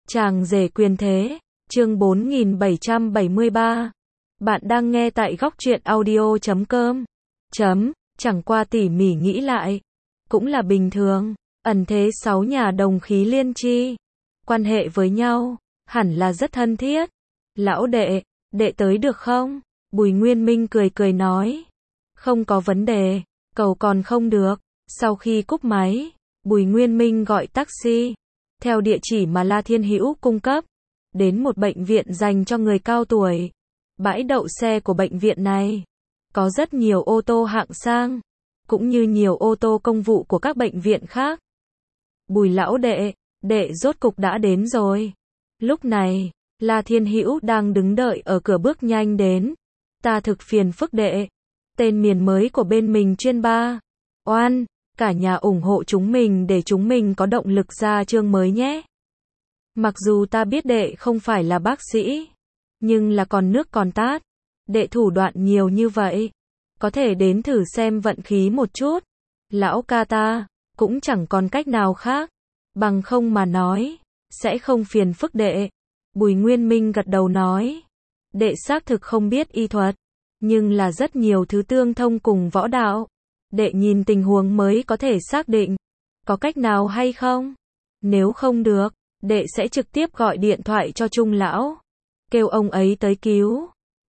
Chàng rể quyền thế, chương 4773. Bạn đang nghe tại góc truyện audio.com. Chẳng qua tỉ mỉ nghĩ lại, cũng là bình thường, ẩn thế 6 nhà đồng khí liên chi, quan hệ với nhau, hẳn là rất thân thiết. Lão đệ, đệ tới được không? Bùi Nguyên Minh cười cười nói. Không có vấn đề, cầu còn không được. Sau khi cúp máy, Bùi Nguyên Minh gọi taxi, theo địa chỉ mà La Thiên Hữu cung cấp, đến một bệnh viện dành cho người cao tuổi. Bãi đậu xe của bệnh viện này có rất nhiều ô tô hạng sang, cũng như nhiều ô tô công vụ của các bệnh viện khác. Bùi lão đệ, đệ rốt cục đã đến rồi. Lúc này, La Thiên Hữu đang đứng đợi ở cửa bước nhanh đến. Ta thực phiền phức đệ. Tên miền mới của bên mình chuyên ba. Oan, cả nhà ủng hộ chúng mình để chúng mình có động lực ra chương mới nhé. Mặc dù ta biết đệ không phải là bác sĩ, nhưng là còn nước còn tát. Đệ thủ đoạn nhiều như vậy, có thể đến thử xem vận khí một chút. Lão ca ta cũng chẳng còn cách nào khác, bằng không mà nói sẽ không phiền phức đệ. Bùi Nguyên Minh gật đầu nói, đệ xác thực không biết y thuật, nhưng là rất nhiều thứ tương thông cùng võ đạo. Đệ nhìn tình huống mới có thể xác định có cách nào hay không. Nếu không được, đệ sẽ trực tiếp gọi điện thoại cho Trung lão, kêu ông ấy tới cứu.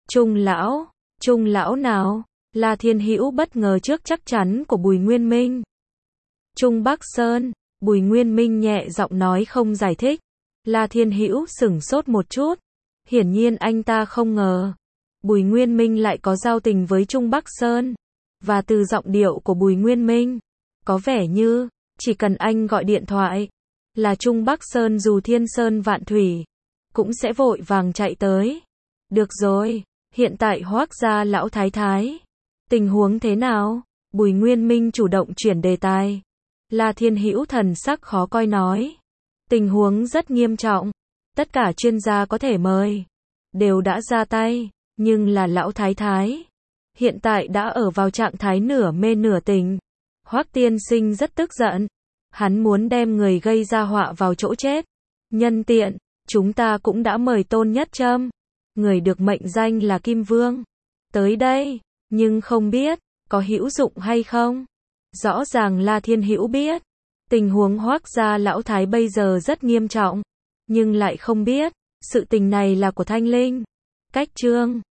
Trung lão nào? La Thiên Hữu bất ngờ trước chắc chắn của Bùi Nguyên Minh. Trung Bắc Sơn. Bùi Nguyên Minh nhẹ giọng nói không giải thích. La Thiên Hữu sửng sốt một chút. Hiển nhiên anh ta không ngờ Bùi Nguyên Minh lại có giao tình với Trung Bắc Sơn. Và từ giọng điệu của Bùi Nguyên Minh, có vẻ như chỉ cần anh gọi điện thoại là Trung Bắc Sơn dù thiên sơn vạn thủy cũng sẽ vội vàng chạy tới. Được rồi, hiện tại Hoác gia lão thái thái, tình huống thế nào? Bùi Nguyên Minh chủ động chuyển đề tài. La Thiên Hữu thần sắc khó coi nói, tình huống rất nghiêm trọng, tất cả chuyên gia có thể mời đều đã ra tay, nhưng là lão thái thái hiện tại đã ở vào trạng thái nửa mê nửa tỉnh. Hoác tiên sinh rất tức giận, hắn muốn đem người gây ra họa vào chỗ chết. Nhân tiện, chúng ta cũng đã mời Tôn Nhất Trâm, người được mệnh danh là Kim Vương, tới đây, nhưng không biết có hữu dụng hay không. Rõ ràng La Thiên Hữu biết tình huống Hoác gia lão thái bây giờ rất nghiêm trọng, nhưng lại không biết sự tình này là của Thanh Linh. Cách chương